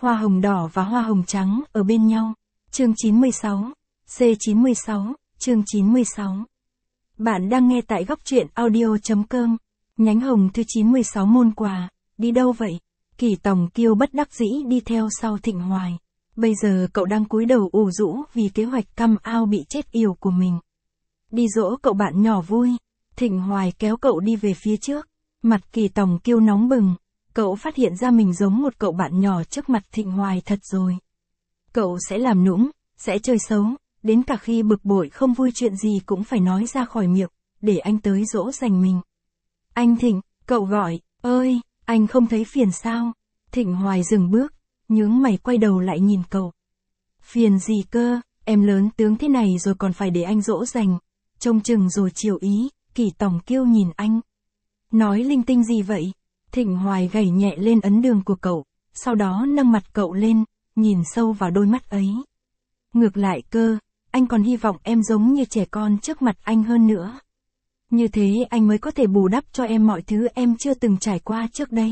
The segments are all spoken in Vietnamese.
Hoa hồng đỏ và hoa hồng trắng ở bên nhau. Chương 96. C96, chương 96. Bạn đang nghe tại góc truyện audio.com. Nhánh hồng thứ 96 môn quà. Đi đâu vậy? Kỳ Tòng Kiêu bất đắc dĩ đi theo sau Thịnh Hoài. Bây giờ cậu đang cúi đầu ủ rũ vì kế hoạch căm ao bị chết yểu của mình. Đi dỗ cậu bạn nhỏ vui. Thịnh Hoài kéo cậu đi về phía trước. Mặt Kỳ Tòng Kiêu nóng bừng. Cậu phát hiện ra mình giống một cậu bạn nhỏ trước mặt Thịnh Hoài thật rồi. Cậu sẽ làm nũng, sẽ chơi xấu, đến cả khi bực bội không vui chuyện gì cũng phải nói ra khỏi miệng, để anh tới dỗ dành mình. Anh Thịnh, cậu gọi, ơi, anh không thấy phiền sao? Thịnh Hoài dừng bước, nhướng mày quay đầu lại nhìn cậu. Phiền gì cơ, em lớn tướng thế này rồi còn phải để anh dỗ dành, trông chừng rồi chiều ý. Kỳ Tòng Kiêu nhìn anh. Nói linh tinh gì vậy? Thịnh Hoài gảy nhẹ lên ấn đường của cậu, sau đó nâng mặt cậu lên, nhìn sâu vào đôi mắt ấy. Ngược lại cơ, anh còn hy vọng em giống như trẻ con trước mặt anh hơn nữa. Như thế anh mới có thể bù đắp cho em mọi thứ em chưa từng trải qua trước đây.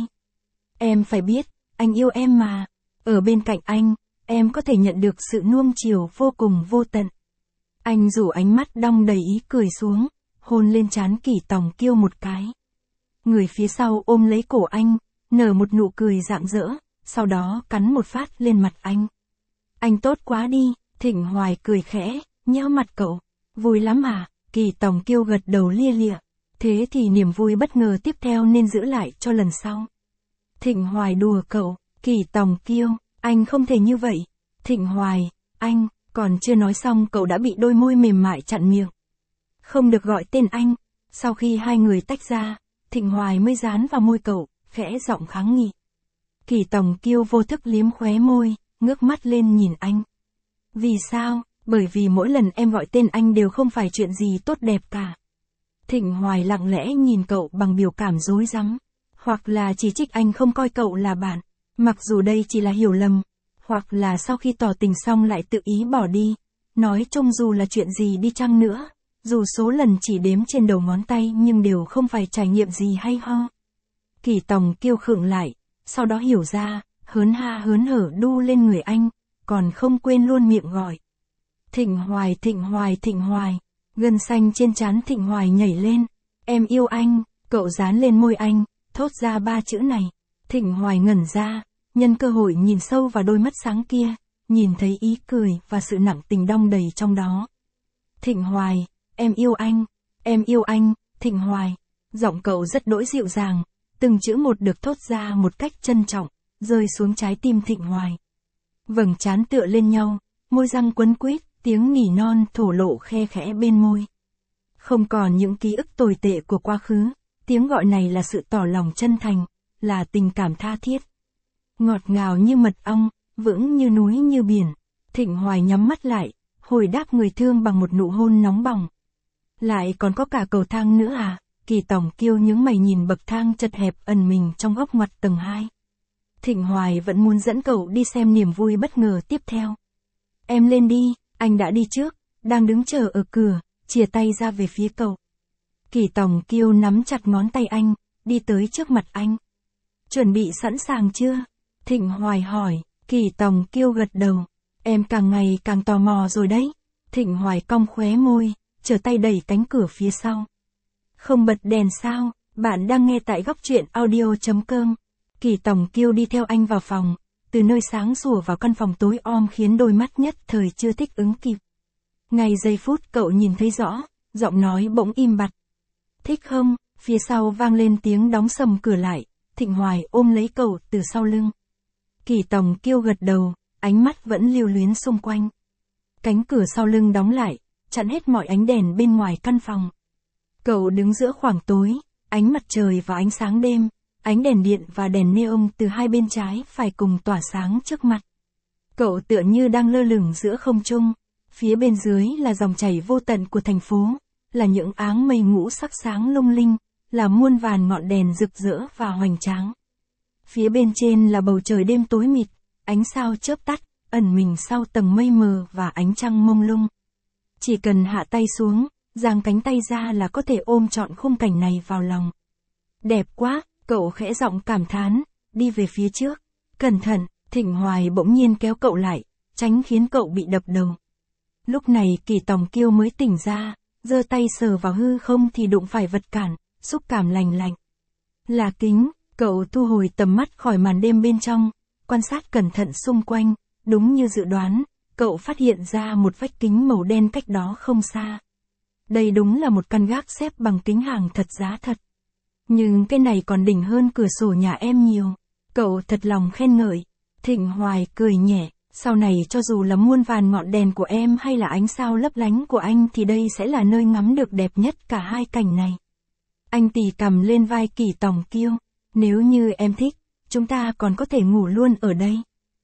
Em phải biết, anh yêu em mà. Ở bên cạnh anh, em có thể nhận được sự nuông chiều vô cùng vô tận. Anh rủ ánh mắt đong đầy ý cười xuống, hôn lên trán Kỳ Tòng Kiêu một cái. Người phía sau ôm lấy cổ anh, nở một nụ cười rạng rỡ, sau đó cắn một phát lên mặt anh. Anh tốt quá đi, Thịnh Hoài cười khẽ, nhéo mặt cậu. Vui lắm à? Kỳ Tòng Kiêu gật đầu lia lịa. Thế thì niềm vui bất ngờ tiếp theo nên giữ lại cho lần sau. Thịnh Hoài đùa cậu. Kỳ Tòng Kiêu, anh không thể như vậy. Thịnh Hoài, anh, còn chưa nói xong cậu đã bị đôi môi mềm mại chặn miệng. Không được gọi tên anh. Sau khi hai người tách ra, Thịnh Hoài mới dán vào môi cậu, khẽ giọng kháng nghị. Kỳ Tòng Kiêu vô thức liếm khóe môi, ngước mắt lên nhìn anh. Vì sao? Bởi vì mỗi lần em gọi tên anh đều không phải chuyện gì tốt đẹp cả. Thịnh Hoài lặng lẽ nhìn cậu bằng biểu cảm rối rắm. Hoặc là chỉ trích anh không coi cậu là bạn, mặc dù đây chỉ là hiểu lầm. Hoặc là sau khi tỏ tình xong lại tự ý bỏ đi. Nói chung dù là chuyện gì đi chăng nữa, dù số lần chỉ đếm trên đầu ngón tay nhưng đều không phải trải nghiệm gì hay ho. Kỳ Tòng Kiêu khựng lại, sau đó hiểu ra, hớn ha hớn hở đu lên người anh, còn không quên luôn miệng gọi. Thịnh Hoài, Thịnh Hoài, Thịnh Hoài. Gân xanh trên trán Thịnh Hoài nhảy lên. Em yêu anh. Cậu dán lên môi anh, thốt ra ba chữ này. Thịnh Hoài ngẩn ra, nhân cơ hội nhìn sâu vào đôi mắt sáng kia, nhìn thấy ý cười và sự nặng tình đong đầy trong đó. Thịnh Hoài, em yêu anh. Em yêu anh, Thịnh Hoài. Giọng cậu rất đỗi dịu dàng, từng chữ một được thốt ra một cách trân trọng, rơi xuống trái tim Thịnh Hoài. Vầng trán tựa lên nhau, môi răng quấn quýt, tiếng nỉ non thổ lộ khe khẽ bên môi. Không còn những ký ức tồi tệ của quá khứ, tiếng gọi này là sự tỏ lòng chân thành, là tình cảm tha thiết. Ngọt ngào như mật ong, vững như núi như biển. Thịnh Hoài nhắm mắt lại, hồi đáp người thương bằng một nụ hôn nóng bỏng. Lại còn có cả cầu thang nữa à? Kỳ Tòng Kiêu nhướng mày nhìn bậc thang chật hẹp ẩn mình trong góc ngoặt tầng 2. Thịnh Hoài vẫn muốn dẫn cậu đi xem niềm vui bất ngờ tiếp theo. Em lên đi, anh đã đi trước, đang đứng chờ ở cửa, chìa tay ra về phía cậu. Kỳ Tòng Kiêu nắm chặt ngón tay anh, đi tới trước mặt anh. Chuẩn bị sẵn sàng chưa? Thịnh Hoài hỏi. Kỳ Tòng Kiêu gật đầu. Em càng ngày càng tò mò rồi đấy. Thịnh Hoài cong khóe môi, trở tay đẩy cánh cửa phía sau. Không bật đèn sao? Bạn đang nghe tại góc truyện audio.com. Kỳ Tòng Kiêu đi theo anh vào phòng, từ nơi sáng sủa vào căn phòng tối om khiến đôi mắt nhất thời chưa thích ứng kịp. Ngay giây phút cậu nhìn thấy rõ, giọng nói bỗng im bặt. Thích không? Phía sau vang lên tiếng đóng sầm cửa lại, Thịnh Hoài ôm lấy cậu từ sau lưng. Kỳ Tòng Kiêu gật đầu, ánh mắt vẫn lưu luyến xung quanh. Cánh cửa sau lưng đóng lại, chặn hết mọi ánh đèn bên ngoài căn phòng. Cậu đứng giữa khoảng tối, ánh mặt trời và ánh sáng đêm, ánh đèn điện và đèn neon từ hai bên trái phải cùng tỏa sáng trước mặt. Cậu tựa như đang lơ lửng giữa không trung, phía bên dưới là dòng chảy vô tận của thành phố, là những áng mây ngũ sắc sáng lung linh, là muôn vàn ngọn đèn rực rỡ và hoành tráng. Phía bên trên là bầu trời đêm tối mịt, ánh sao chớp tắt, ẩn mình sau tầng mây mờ và ánh trăng mông lung. Chỉ cần hạ tay xuống, giang cánh tay ra là có thể ôm trọn khung cảnh này vào lòng. Đẹp quá, cậu khẽ giọng cảm thán, đi về phía trước. Cẩn thận, Thịnh Hoài bỗng nhiên kéo cậu lại, tránh khiến cậu bị đập đầu. Lúc này Kỳ Tòng Kiêu mới tỉnh ra, giơ tay sờ vào hư không thì đụng phải vật cản, xúc cảm lành lạnh. Là kính, cậu thu hồi tầm mắt khỏi màn đêm bên trong, quan sát cẩn thận xung quanh, đúng như dự đoán, cậu phát hiện ra một vách kính màu đen cách đó không xa. Đây đúng là một căn gác xếp bằng kính hàng thật giá thật. Nhưng cái này còn đỉnh hơn cửa sổ nhà em nhiều. Cậu thật lòng khen ngợi. Thịnh Hoài cười nhẹ, sau này cho dù là muôn vàn ngọn đèn của em hay là ánh sao lấp lánh của anh thì đây sẽ là nơi ngắm được đẹp nhất cả hai cảnh này. Anh tì cầm lên vai Kỳ Tòng Kiêu. Nếu như em thích, chúng ta còn có thể ngủ luôn ở đây.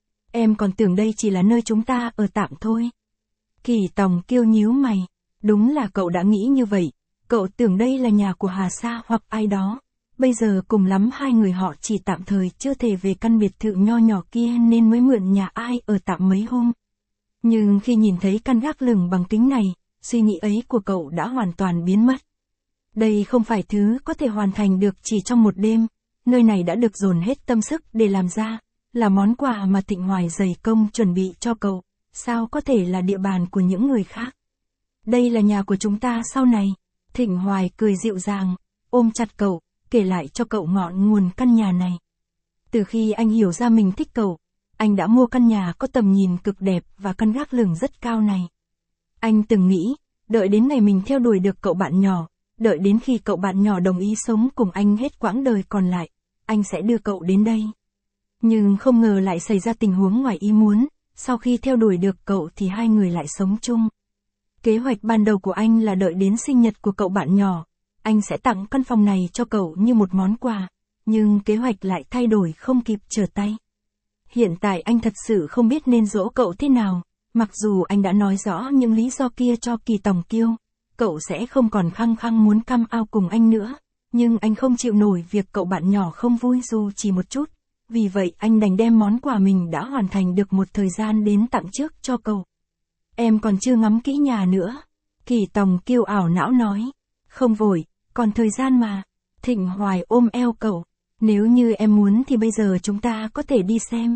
Em còn tưởng đây chỉ là nơi chúng ta ở tạm thôi. Kỳ Tòng Kiêu nhíu mày. Đúng là cậu đã nghĩ như vậy. Cậu tưởng đây là nhà của Hà Sa hoặc ai đó. Bây giờ cùng lắm hai người họ chỉ tạm thời chưa thể về căn biệt thự nho nhỏ kia nên mới mượn nhà ai ở tạm mấy hôm. Nhưng khi nhìn thấy căn gác lửng bằng kính này, suy nghĩ ấy của cậu đã hoàn toàn biến mất. Đây không phải thứ có thể hoàn thành được chỉ trong một đêm. Nơi này đã được dồn hết tâm sức để làm ra, là món quà mà Thịnh Hoài dày công chuẩn bị cho cậu, sao có thể là địa bàn của những người khác. Đây là nhà của chúng ta sau này. Thịnh Hoài cười dịu dàng, ôm chặt cậu, kể lại cho cậu ngọn nguồn căn nhà này. Từ khi anh hiểu ra mình thích cậu, anh đã mua căn nhà có tầm nhìn cực đẹp và căn gác lửng rất cao này. Anh từng nghĩ, đợi đến ngày mình theo đuổi được cậu bạn nhỏ, đợi đến khi cậu bạn nhỏ đồng ý sống cùng anh hết quãng đời còn lại, anh sẽ đưa cậu đến đây. Nhưng không ngờ lại xảy ra tình huống ngoài ý muốn, sau khi theo đuổi được cậu thì hai người lại sống chung. Kế hoạch ban đầu của anh là đợi đến sinh nhật của cậu bạn nhỏ, anh sẽ tặng căn phòng này cho cậu như một món quà, nhưng kế hoạch lại thay đổi không kịp trở tay. Hiện tại anh thật sự không biết nên dỗ cậu thế nào, mặc dù anh đã nói rõ những lý do kia cho Kỳ Tòng Kiêu, cậu sẽ không còn khăng khăng muốn come out cùng anh nữa, nhưng anh không chịu nổi việc cậu bạn nhỏ không vui dù chỉ một chút, vì vậy anh đành đem món quà mình đã hoàn thành được một thời gian đến tặng trước cho cậu. Em còn chưa ngắm kỹ nhà nữa. Kỳ Tòng Kiêu ảo não nói. Không vội, còn thời gian mà. Thịnh Hoài ôm eo cậu. Nếu như em muốn thì bây giờ chúng ta có thể đi xem.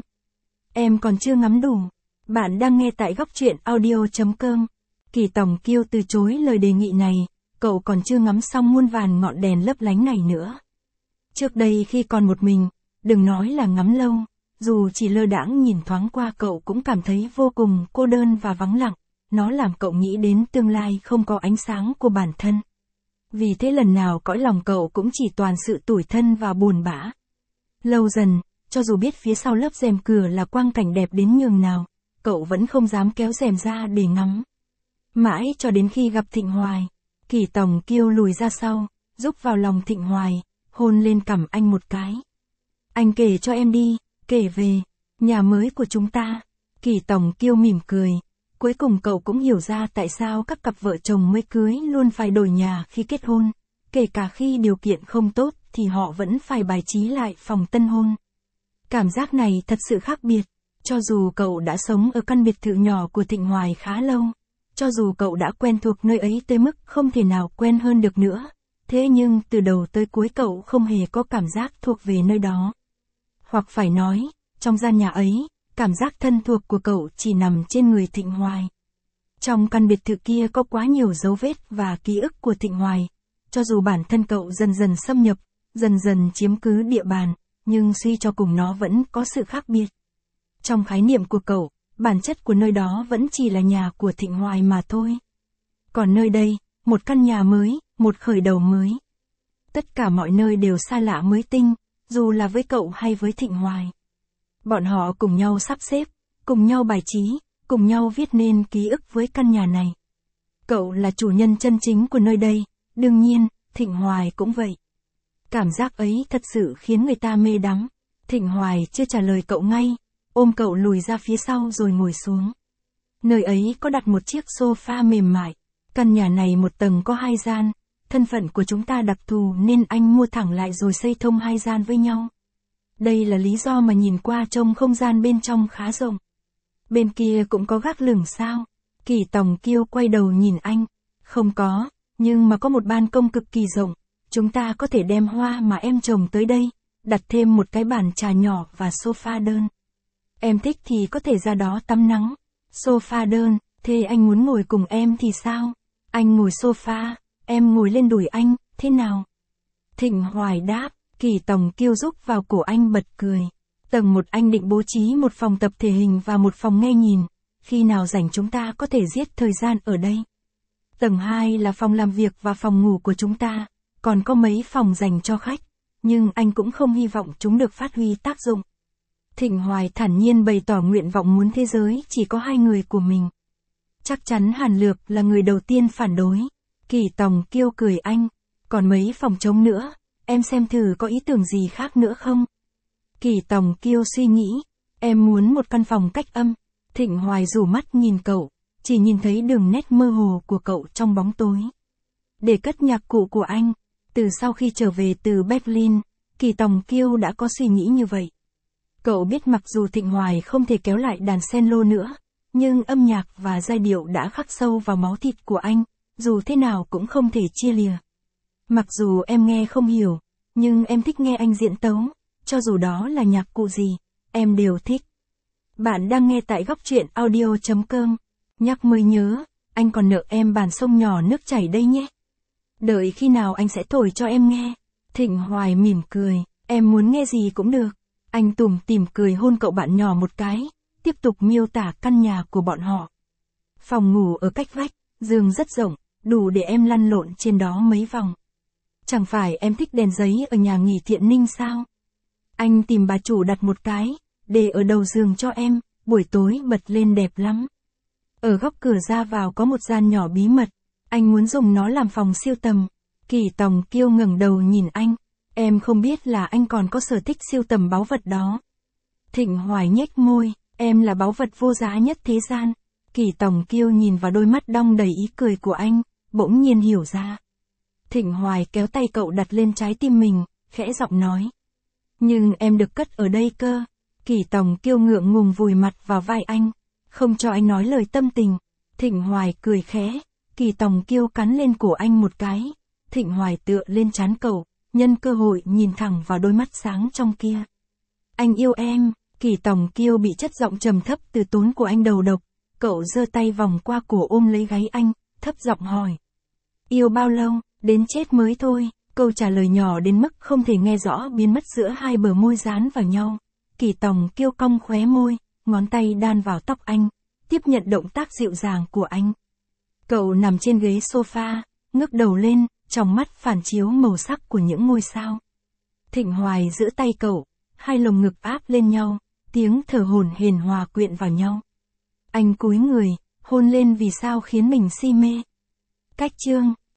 Em còn chưa ngắm đủ. Bạn đang nghe tại góc truyện audio.com. Kỳ Tòng Kiêu từ chối lời đề nghị này. Cậu còn chưa ngắm xong muôn vàn ngọn đèn lấp lánh này nữa. Trước đây khi còn một mình, đừng nói là ngắm lâu. Dù chỉ lơ đãng nhìn thoáng qua cậu cũng cảm thấy vô cùng cô đơn và vắng lặng, nó làm cậu nghĩ đến tương lai không có ánh sáng của bản thân. Vì thế lần nào cõi lòng cậu cũng chỉ toàn sự tủi thân và buồn bã. Lâu dần, cho dù biết phía sau lớp rèm cửa là quang cảnh đẹp đến nhường nào, cậu vẫn không dám kéo rèm ra để ngắm. Mãi cho đến khi gặp Thịnh Hoài, Kỳ Tòng Kiêu lùi ra sau, rúc vào lòng Thịnh Hoài, hôn lên cằm anh một cái. Anh kể cho em đi. Kể về nhà mới của chúng ta. Kỳ Tòng Kiêu mỉm cười. Cuối cùng cậu cũng hiểu ra tại sao các cặp vợ chồng mới cưới luôn phải đổi nhà khi kết hôn. Kể cả khi điều kiện không tốt thì họ vẫn phải bài trí lại phòng tân hôn. Cảm giác này thật sự khác biệt. Cho dù cậu đã sống ở căn biệt thự nhỏ của Thịnh Hoài khá lâu, cho dù cậu đã quen thuộc nơi ấy tới mức không thể nào quen hơn được nữa, thế nhưng từ đầu tới cuối cậu không hề có cảm giác thuộc về nơi đó. Hoặc phải nói, trong gian nhà ấy, cảm giác thân thuộc của cậu chỉ nằm trên người Thịnh Hoài. Trong căn biệt thự kia có quá nhiều dấu vết và ký ức của Thịnh Hoài. Cho dù bản thân cậu dần dần xâm nhập, dần dần chiếm cứ địa bàn, nhưng suy cho cùng nó vẫn có sự khác biệt. Trong khái niệm của cậu, bản chất của nơi đó vẫn chỉ là nhà của Thịnh Hoài mà thôi. Còn nơi đây, một căn nhà mới, một khởi đầu mới. Tất cả mọi nơi đều xa lạ mới tinh, dù là với cậu hay với Thịnh Hoài. Bọn họ cùng nhau sắp xếp, cùng nhau bài trí, cùng nhau viết nên ký ức với căn nhà này. Cậu là chủ nhân chân chính của nơi đây, đương nhiên, Thịnh Hoài cũng vậy. Cảm giác ấy thật sự khiến người ta mê đắm. Thịnh Hoài chưa trả lời cậu ngay, ôm cậu lùi ra phía sau rồi ngồi xuống. Nơi ấy có đặt một chiếc sofa mềm mại. Căn nhà này một tầng có 2 gian. Thân phận của chúng ta đặc thù nên anh mua thẳng lại rồi xây thông 2 gian với nhau. Đây là lý do mà nhìn qua trông không gian bên trong khá rộng. Bên kia cũng có gác lửng sao? Kỳ Tòng Kiêu quay đầu nhìn anh. Không có, nhưng mà có một ban công cực kỳ rộng. Chúng ta có thể đem hoa mà em trồng tới đây, đặt thêm một cái bàn trà nhỏ và sofa đơn. Em thích thì có thể ra đó tắm nắng. Sofa đơn, thế anh muốn ngồi cùng em thì sao? Anh ngồi sofa, em ngồi lên đùi anh, thế nào? Thịnh Hoài đáp, Kỳ Tòng Kiêu rúc vào cổ anh bật cười. Tầng 1 anh định bố trí một phòng tập thể hình và một phòng nghe nhìn. Khi nào rảnh chúng ta có thể giết thời gian ở đây. Tầng 2 là phòng làm việc và phòng ngủ của chúng ta, còn có mấy phòng dành cho khách, nhưng anh cũng không hy vọng chúng được phát huy tác dụng. Thịnh Hoài thản nhiên bày tỏ nguyện vọng muốn thế giới chỉ có 2 người của mình. Chắc chắn Hàn Lược là người đầu tiên phản đối. Kỳ Tòng Kiêu cười anh, còn mấy phòng trống nữa, em xem thử có ý tưởng gì khác nữa không? Kỳ Tòng Kiêu suy nghĩ, em muốn một căn phòng cách âm. Thịnh Hoài rủ mắt nhìn cậu, chỉ nhìn thấy đường nét mơ hồ của cậu trong bóng tối. Để cất nhạc cụ của anh, từ sau khi trở về từ Berlin, Kỳ Tòng Kiêu đã có suy nghĩ như vậy. Cậu biết mặc dù Thịnh Hoài không thể kéo lại đàn cello nữa, nhưng âm nhạc và giai điệu đã khắc sâu vào máu thịt của anh, dù thế nào cũng không thể chia lìa. Mặc dù em nghe không hiểu, nhưng em thích nghe anh diễn tấu, cho dù đó là nhạc cụ gì, em đều thích. Bạn đang nghe tại góc truyện audio.com. Nhắc mới nhớ, anh còn nợ em bản sông nhỏ nước chảy đây nhé. Đợi khi nào anh sẽ thổi cho em nghe. Thịnh Hoài mỉm cười, em muốn nghe gì cũng được. Anh tủm tỉm cười hôn cậu bạn nhỏ một cái, tiếp tục miêu tả căn nhà của bọn họ. Phòng ngủ ở cách vách, giường rất rộng, đủ để em lăn lộn trên đó mấy vòng. Chẳng phải em thích đèn giấy ở nhà nghỉ Thiện Ninh sao? Anh tìm bà chủ đặt một cái, để ở đầu giường cho em, buổi tối bật lên đẹp lắm. Ở góc cửa ra vào có một gian nhỏ bí mật, anh muốn dùng nó làm phòng siêu tầm. Kỳ Tòng Kiêu ngẩng đầu nhìn anh, em không biết là anh còn có sở thích siêu tầm báu vật đó. Thịnh Hoài nhếch môi, em là báu vật vô giá nhất thế gian. Kỳ Tòng Kiêu nhìn vào đôi mắt đong đầy ý cười của anh, bỗng nhiên hiểu ra. Thịnh Hoài kéo tay cậu đặt lên trái tim mình, khẽ giọng nói. Nhưng em được cất ở đây cơ. Kỳ Tòng Kiêu ngượng ngùng vùi mặt vào vai anh, không cho anh nói lời tâm tình. Thịnh Hoài cười khẽ, Kỳ Tòng Kiêu cắn lên cổ anh một cái. Thịnh Hoài tựa lên trán cậu, nhân cơ hội nhìn thẳng vào đôi mắt sáng trong kia. Anh yêu em. Kỳ Tòng Kiêu bị chất giọng trầm thấp từ tốn của anh đầu độc. Cậu giơ tay vòng qua cổ ôm lấy gáy anh, thấp giọng hỏi. Yêu bao lâu? Đến chết mới thôi. Câu trả lời nhỏ đến mức không thể nghe rõ biến mất giữa hai bờ môi dán vào nhau. Kỳ Tòng Kiêu cong khóe môi, ngón tay đan vào tóc anh, tiếp nhận động tác dịu dàng của anh. Cậu nằm trên ghế sofa, ngước đầu lên, trong mắt phản chiếu màu sắc của những ngôi sao. Thịnh Hoài giữ tay cậu, hai lồng ngực áp lên nhau, tiếng thở hổn hển hòa quyện vào nhau. Anh cúi người, hôn lên vì sao khiến mình si mê. Cách chương